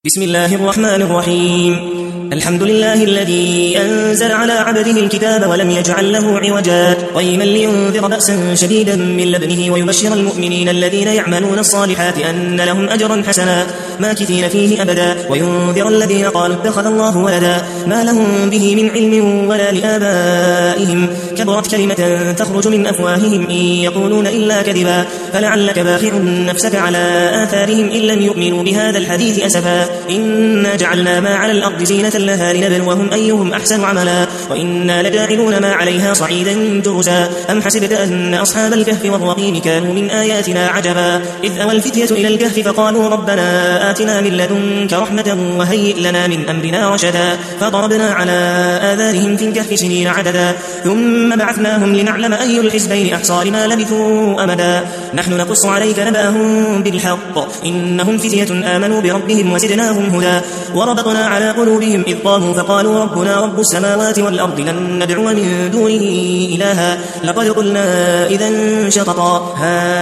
بسم الله الرحمن الرحيم. الحمد لله الذي أنزل على عبده الكتاب ولم يجعل له عوجا قيما لينذر بأسا شديدا من لدنه ويبشر المؤمنين الذين يعملون الصالحات أن لهم أجرا حسنا ماكثين فيه أبدا وينذر الذين قالوا اتخذ الله ولدا ما لهم به من علم ولا لآبائهم كبرت كلمة تخرج من أفواههم إن يقولون إلا كذبا فلعلك باخع نفسك على آثارهم إن لم يؤمنوا بهذا الحديث أسفا إنا جعلنا ما على الأرض زينة لها لنبلوهم أيهم أحسن عملا وإنا لجاعلون ما عليها صعيدا جرزا أم حسبت أن أصحاب الكهف والرقيم كانوا من آياتنا عجبا إذ أوى الفتية إلى الكهف فقالوا ربنا آتنا من لدنك رحمة وهيئ لنا من أمرنا رشدا فضربنا على آذانهم في الكهف سنين عددا ثم بعثناهم لنعلم أي الحزبين أحصى لما لبثوا أمدا نحن نقص عليك نبأهم بالحق إنهم فتية آمنوا بربهم وزدناهم هدى وربطنا على قلوبهم إذ قاموا فقالوا ربنا رب السماوات والأرض لن ندعو من دونه إلها لقد قلنا إذا شططا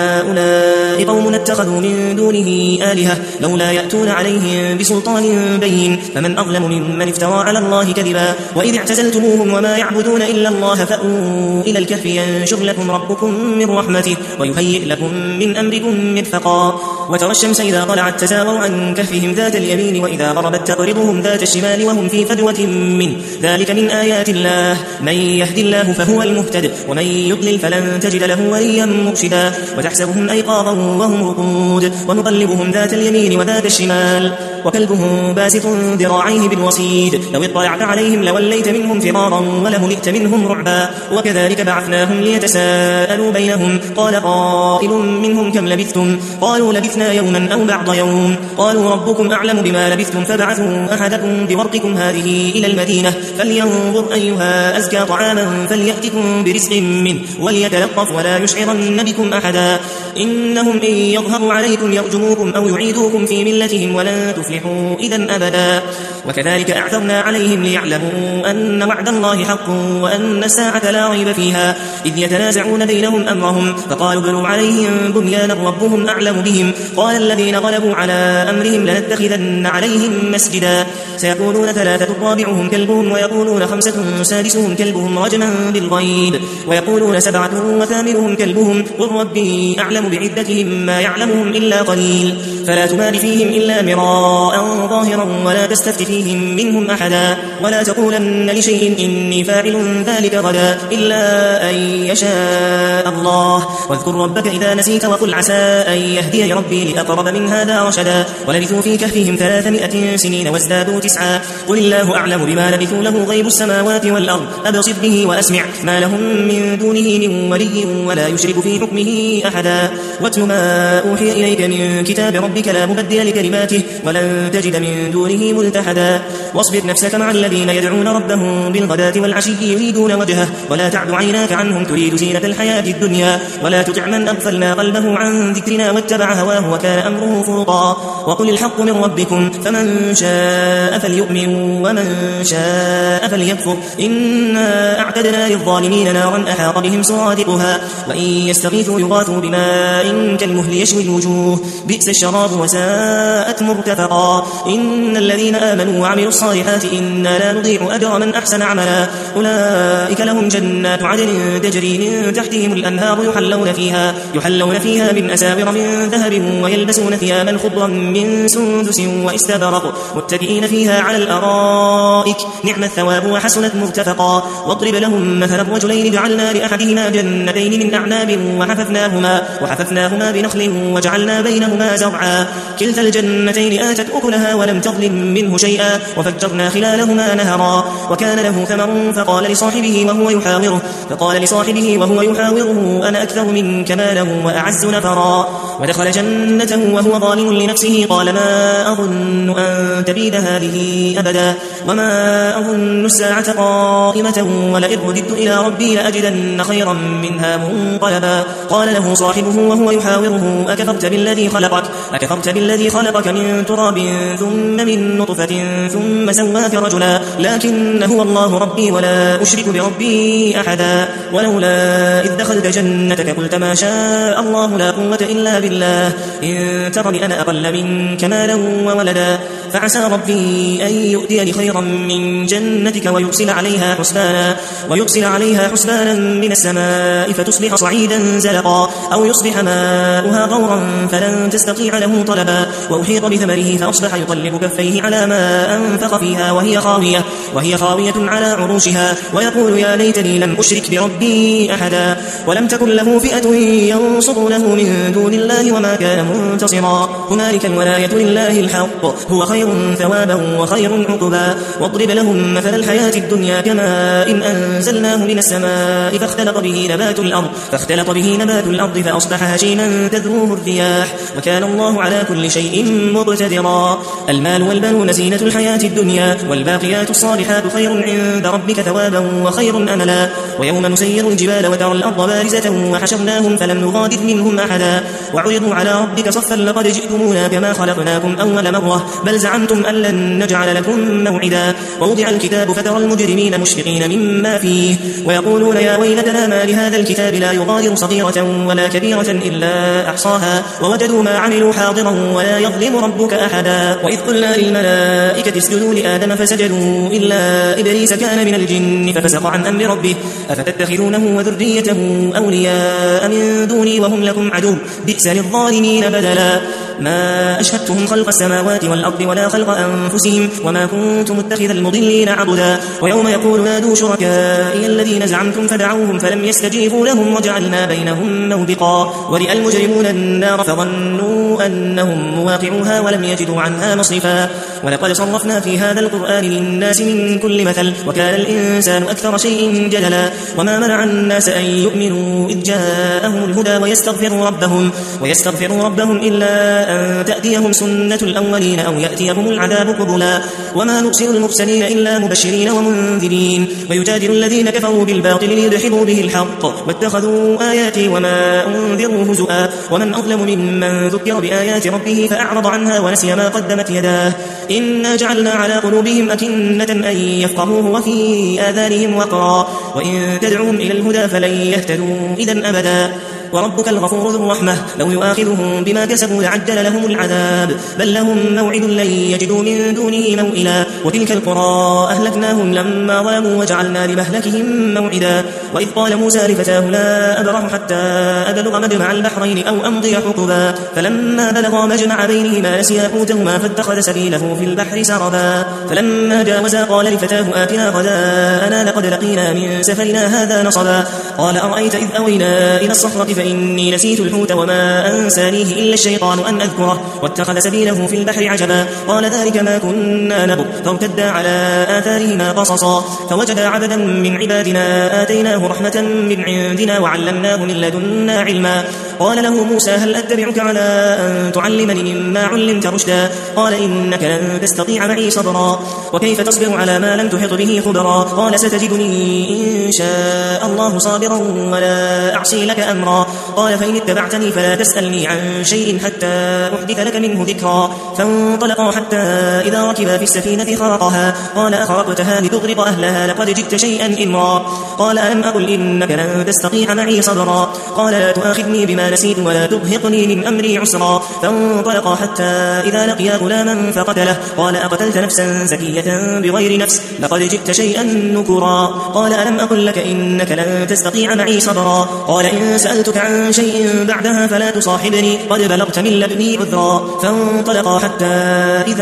هؤلاء قوم اتخذوا من دونه آلهة لولا يأتون عليهم بسلطان بين فمن أظلم ممن افترى على الله كذبا وإذ اعتزلتموهم وما يعبدون إلا الله فأووا إلى الكهف ينشر لكم ربكم من رحمته ويهيئ لكم من أمركم مرفقا وترى الشمس إذا طلعت تزاور عن كهفهم ذات اليمين وإذا غربت تقرضهم ذات الشمال وهم في فجوة منه ذلك من آيات الله من يهد الله فهو المهتد ومن يضلل فلن تجد له وليا مرشدا وتحسبهم أيقاظا وهم رقود ونقلبهم ذات اليمين وذات الشمال وكلبهم باسط ذراعيه بالوصيد لو اطلعت عليهم لوليت منهم فرارا ولملئت منهم رعبا وكذلك بعثناهم ليتساءلوا بينهم قال قائل منهم كم لبثتم قالوا لبثنا يوما أو بعض يوم قالوا ربكم أعلم بما لبثتم فبعثوا أحدكم بورقكم هذه إلى المدينة فلينظر أيها أزكى طعاما فليأتكم برزق منه وليتلطف ولا يشعرن بكم أحدا إنهم إن يظهروا عليكم يرجموكم أو يعيدوكم في ملتهم ولن تفلحوا إذا أبدا وكذلك أعثرنا عليهم ليعلموا أن وعد الله حق وأن الساعة لا ريب فيها إذ يتنازعون بينهم أمرهم فقالوا بنوا عليهم بنيانا ربهم أعلم بهم قال الذين غلبوا على أمرهم لنتخذن عليهم مسجدا سيقولون ثلاثة رابعهم كلبهم ويقولون خمسة سادسهم كلبهم رجما بالغيب ويقولون سبعة وثامنهم كلبهم قل ربي أعلم بعدتهم ما يعلمهم إلا قليل فلا تمار فيهم إلا مراء ظاهرا ولا تستفت فيهم منهم أحدا ولا تقولن لشيء إني فاعل ذلك غدا إلا أن يشاء الله واذكر ربك إذا نسيت وقل عسى أن يهدي ربي لأقرب من هذا رشدا ولبثوا في كهفهم 300 سنين وازدادوا 9 قل الله أعلم بما لبثوا له غيب السماوات والأرض أبصر به وأسمع ما لهم من دونه من ولي ولا يشرك في حكمه أحدا واتل ما أوحي إليك من كتاب ربك لا مبدل لكلماته ولن تجد من دونه ملتحدا واصبر نفسك مع الذين يدعون ربهم بالغداة والعشي يريدون وجهه ولا تعد عيناك عنهم تريد زينة الحياة الدنيا ولا تطع من أغفلنا قلبه عن ذكرنا واتبع هواه وكان أمره فرطا وقل الحق من ربكم فمن شاء فليؤمن ومن شاء فليكفر إنا أعتدنا للظالمين نارا أحاط بهم سرادقها وإن يستغيثوا يغاثوا بماء كالمهل يشوي الوجوه بئس الشراب وساءت مرتفقا إن الذين آمنوا وعملوا الصالحات إنا لا نضيع أجر من أحسن عملا أولئك لهم جنات عدن تجري من تحتهم الأنهار يحلون فيها من أساور من ذهب ويلبسون ثيابا خضرا من سندس واستبرق متكئين فيها على الأرائك نعم الثواب وحسنت مرتفقا واضرب لهم مثل الرجلين جعلنا لأحدهما جنتين من أعناب وحففناهما بنخل وجعلنا بينهما زرعا كلتا الجنتين آتت أكلها ولم تظلم منه شيئا وفجرنا خلالهما نهرا وكان له ثمر فقال لصاحبه وهو يحاوره أنا أكثر منك مالا وأعز نفرا ودخل جنته وهو ظالم لنفسه قال ما أظن أن تبيد هذه أبدا وما أظن الساعة قائمة ولئن رددت إلى ربي لأجدن خيرا منها منقلبا قال له صاحبه وهو يحاوره أكفرت بالذي خلقك من تراب ثم من نطفة ثم سواك رجلا لكن هو الله ربي ولا أشرك بربي أحدا ولولا إذ دخلت جنتك قلت ما شاء الله لا قوة إلا بالله إن ترني أنا أقل منك مالا وولدا فعسى ربي أن يؤتيني خيرا من جنتك ويرسل عليها حسبانا من السماء فتصبح صعيدا زلقا أو يصبح ماؤها غورا فلن تستطيع له طلبا وأحيط بثمره فأصبح يقلب كفيه على ما أنفق فيها وهي خاوية على عروشها ويقول يا ليتني لم أشرك بربي أحدا ولم تكن له فئة ينصرونه من دون الله وما كان منتصرا هنالك الولاية لله الحق هو خير ثوابا وخير عقبا واضرب لهم مثل الحياة الدنيا كماء إن أنزلناه من السماء فاختلط به نبات الأرض فأصبح هشيما تذروه الرياح وكان الله على كل شيء مقتدرا المال والبنون زينة الحياة الدنيا والباقيات الصالحات خير عند ربك ثوابا وخير أملا ويوم نسير الجبال وترى الأرض بارزة وحشرناهم فلم نغادر منهم أحدا وعرضوا على ربك صفا لقد جئتمونا كما خلقناكم أول مرة بل زعمتم أن لن نجعل لكم موعدا ووضع الكتاب فترى المجرمين مشفقين مما فيه ويقولون يا ويلتنا ما لهذا الكتاب لا يغادر صغيرة ولا كبيرة إلا أحصاها ووجدوا ما عملوا حاضرا ولا يظلم ربك أحدا وإذ قلنا للملائكة اسجدوا لآدم فسجدوا إلا إبليس كان من الجن ففسق عن أمر ربه أفتتخذونه وذريته أولياء من دوني وهم لكم عدو بئس للظالمين بدلا ما أشهدتهم خلق السماوات والأرض ولا خلق أنفسهم وما كنت متخذ المضلين عبدا ويوم يقول نادوا شركائي الذين زعمتم فدعوهم فلم يستجيبوا لهم وجعلنا بينهم موبقا ورئ المجرمون النار فظنوا أنهم مواقعوها ولم يجدوا عنها مصرفا ولقد صرفنا في هذا القرآن للناس من كل مثل وكان الإنسان أكثر شيء جدلا وما منع الناس أن يؤمنوا إذ جاءهم الهدى ويستغفروا ربهم إلا أن تأتيهم سنة الأولين أو يأتيهم العذاب قبلا وما نرسل المرسلين إلا مبشرين ومنذرين ويجادل الذين كفروا بالباطل ليدحضوا به الحق واتخذوا آياتي وما أنذروا هزؤا ومن أظلم ممن ذكر بآيات ربه فأعرض عنها ونسي ما قدمت يداه إنا جعلنا على قلوبهم أكنة أن يفقهوه وفي آذانهم وقرا وإن تدعوهم إلى الهدى فلن يهتدوا إذن أبدا وربك الغفور ذو الرحمة لو يؤاخذهم بما كسبوا لعجل لهم العذاب بل لهم موعد لن يجدوا من دونه موئلا وتلك القرى أهلكناهم لما ظلموا وجعلنا لمهلكهم موعدا وإذ قال موسى لفتاه لا أبرح حتى أبلغ مجمع البحرين أو أمضي حقبا فلما بلغا مجمع بينهما نسيا حوتهما فاتخذ سبيله في البحر سربا فلما جاوزا قال لفتاه آتنا غداءنا لقد لقينا من سفرنا هذا نصبا قال أرأيت إذ أوينا إلى الصخرة فإني نسيت الحوت وما أنسانيه إلا الشيطان أن أذكره واتخذ سبيله في البحر عجبا قال ذلك ما كنا نبغ فارتدا على آثارهما قصصا فوجدا عبدا من عبادنا آتيناه رحمة من عندنا وعلمناه من لدنا علما قال له موسى هل أتبعك على أن تعلمني مما علمت رشدا قال إنك لن تستطيع معي صبرا وكيف تصبر على ما لم تحط به خبرا قال ستجدني إن شاء الله صابرا ولا أعصي لك أمرا قال فإن اتبعتني فلا تسألني عن شيء حتى أحدث لك منه ذكرا فانطلقا حتى إذا ركبا في السفينة خرقها قال أخرقتها لتغرق أهلها لقد جئت شيئا إمرا قال ألم أقل إنك لن تستطيع معي صبرا قال لا تؤاخذني بما نسيت ولا ترهقني من أمري عسرا فانطلقا حتى إذا لقيا غلاما فقتله قال أقتلت نفسا زكية بغير نفس لقد جئت شيئا نكرا قال ألم أقل لك إنك لن تستطيع معي صبرا قال إن سألتك عن شيء بعدها فلا تصاحبني قد بلغت من لدني عذرا فانطلقا حتى إذا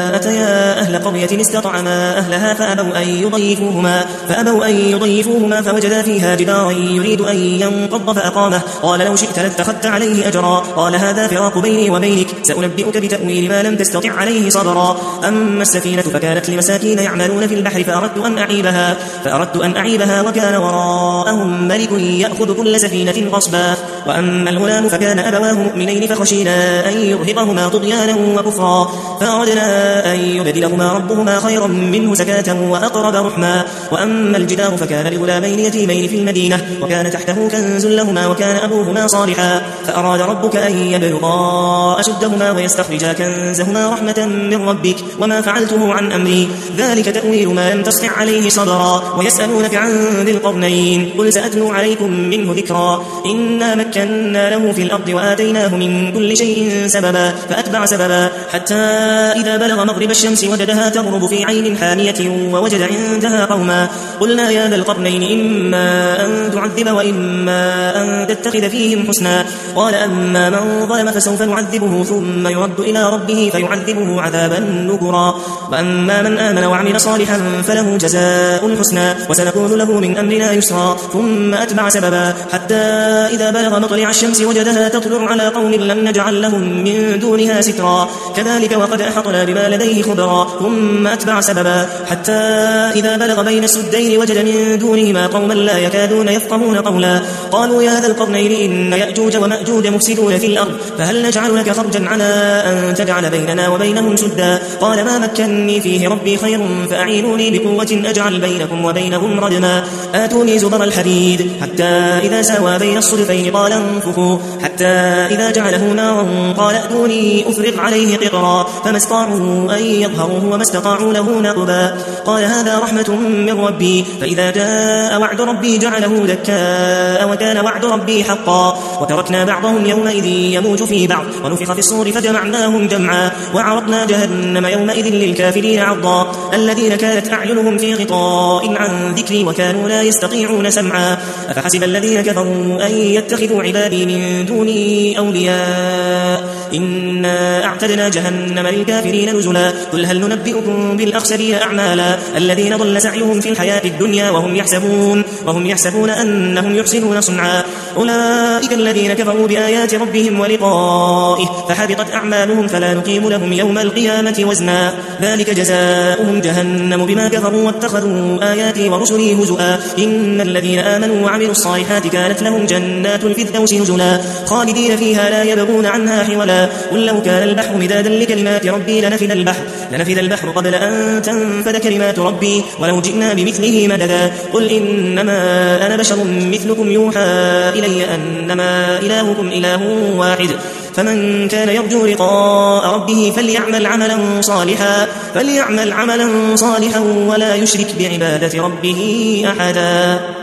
أتيا أهل قرية استطعما أهلها فأبوا أن يضيفوهما فوجدا فيها جدارا يريد أن ينقض فأقامه قال لو شئت لاتخذت عليه أجرا قال هذا فراق بيني وبينك سأنبئك بتأويل ما لم تستطع عليه صبرا أما السفينة فكانت لمساكين يعملون في البحر فأردت أن أعيبها وكان وراءهم ملك يأخذ كل سفينة غصبا وأما الغلام فكان أبواه مؤمنين فخشينا أن يرهقهما طغيانا وكفرا فأردنا أن يبدلهما لهما ربهما خيرا منه زكاة وأقرب رحما. وأما الجدار فكان لغلامين يتيمين في المدينة وكان تحته كنز لهما وكان أبوهما صالحا فأراد ربك أن يبلغا أشدهما ويستخرجا كنزهما رحمة من ربك وما فعلته عن أمري ذلك تأويل ما لم تستطع عليه صبرا. ويسألونك عن ذي القرنين قل سأتلو عليكم منه ذكرا. إنا مكنا له في الأرض وآتيناه من كل شيء سببا فأتبع سببا حتى إذا بلغ مغرب الشمس وجدها تغرب في عين حامية ووجد عندها قوما قلنا يا ذا القرنين إما أن تعذب وإما أن تتخذ فيهم حسنا قال أما من ظلم فسوف نعذبه ثم يرد إلى ربه فيعذبه عذابا نكرا. وأما من آمن وعمل صالحا فله جزاء الحسنى وسنقول له من أمرنا يسرا. ثم أتبع سببا حتى إذا بلغ مطلع الشمس وجدها تطلع على قوم لم نجعل لهم من دونها سترا كذلك وقد أحطنا بما لديه خبرا. ثم أتبع سببا حتى إذا بلغ بين السدين وجد من دونهما قوما لا يكادون يفقهون قولا قالوا يا ذا القرنين إن يأجوج ومأجوج مفسدون في الأرض فهل نجعل لك خرجا على أن تجعل بيننا وبينهم سدا قال ما مكني فيه ربي خير فأعينوني بقوة أجعل بينكم وبينهم ردما آتوني زبر الحديد حتى إذا ساوى بين الصدفين قال انفخوا حتى إذا جعله نارا قال ائتوني أفرغ عليه قطرا فما استطاعوا أن يظهروه وما استطاعوا له نقبا قال هذا رحمة من ربي فإذا جاء وعد ربي جعله دكاء وكان وعد ربي حقا. وتركنا بعضهم يومئذ يموج في بعض ونفخ في الصور فجمعناهم جمعا وعرضنا جهنم يومئذ للكافرين عرضا الذين كانت أعينهم في غطاء عن ذكري وكانوا لا يستطيعون سمعا. أفحسب الذين كفروا أن يتخذوا عبادي من دوني أولياء إنا أعتدنا جهنم للكافرين نزلا قل هل ننبئكم بالأخسرين أعمالا الذين ضل سعيهم في الحياة الدنيا وهم يحسبون أنهم يحسنون صنعا أولئك الذين كفروا بآيات ربهم ولقائه فحبطت أعمالهم فلا نقيم لهم يوم القيامة وزنا ذلك جزاؤهم جهنم بما كفروا واتخذوا آياتي ورسلي هزؤا إن الذين آمنوا وعملوا الصالحات كانت لهم جنات الفردوس نزلا خالدين فيها لا يبغون عنها حولا قل لو كان البحر مدادا لكلمات ربي لنفذ البحر قبل أن تنفذ كلمات ربي ولو جئنا بمثله مددا قل إنما أنا بشر مثلكم يوحى إلي أنما إلهكم إله واحد فمن كان يرجو لقاء ربه فليعمل عملا صالحا ولا يشرك بعبادة ربه أحدا.